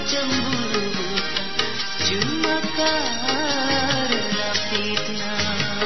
cemburu cuma karena fitnah.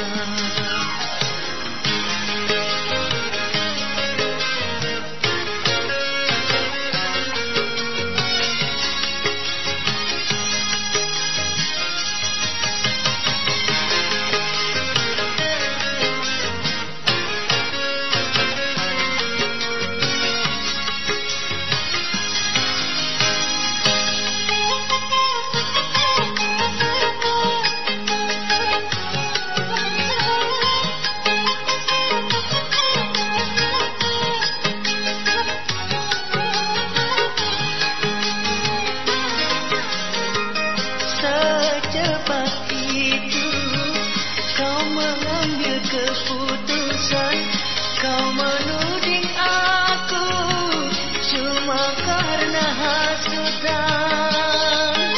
Secepat itu kau mengambil keputusan, kau menuding aku cuma karena hasutan.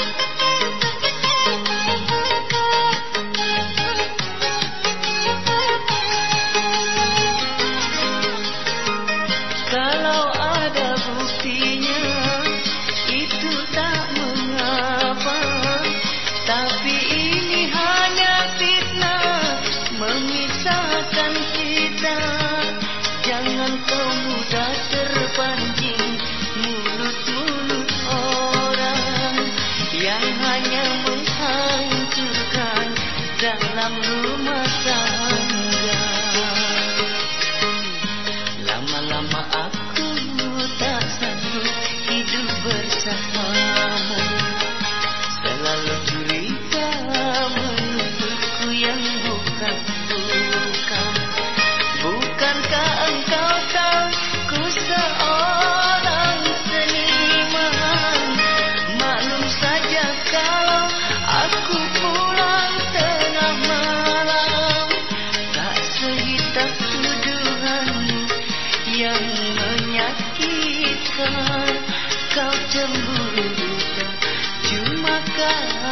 Kalau ada buktinya itu tak mengapa, tapi ini hanya fitnah memisahkan kita. Jangan kau mudah terpancing mulut-mulut orang yang hanya menghancurkan dalam rumah tangga. Lama-lama aku tak sanggup hidup bersamamu. Selalu curiga menuduhku yang bukan. Bukankah engkau tahu ku seorang seniman? Maklum saja kalau aku pulang tengah malam, tak sehitam tuduhanmu yang menyakitkan. Kau cemburu cuma karena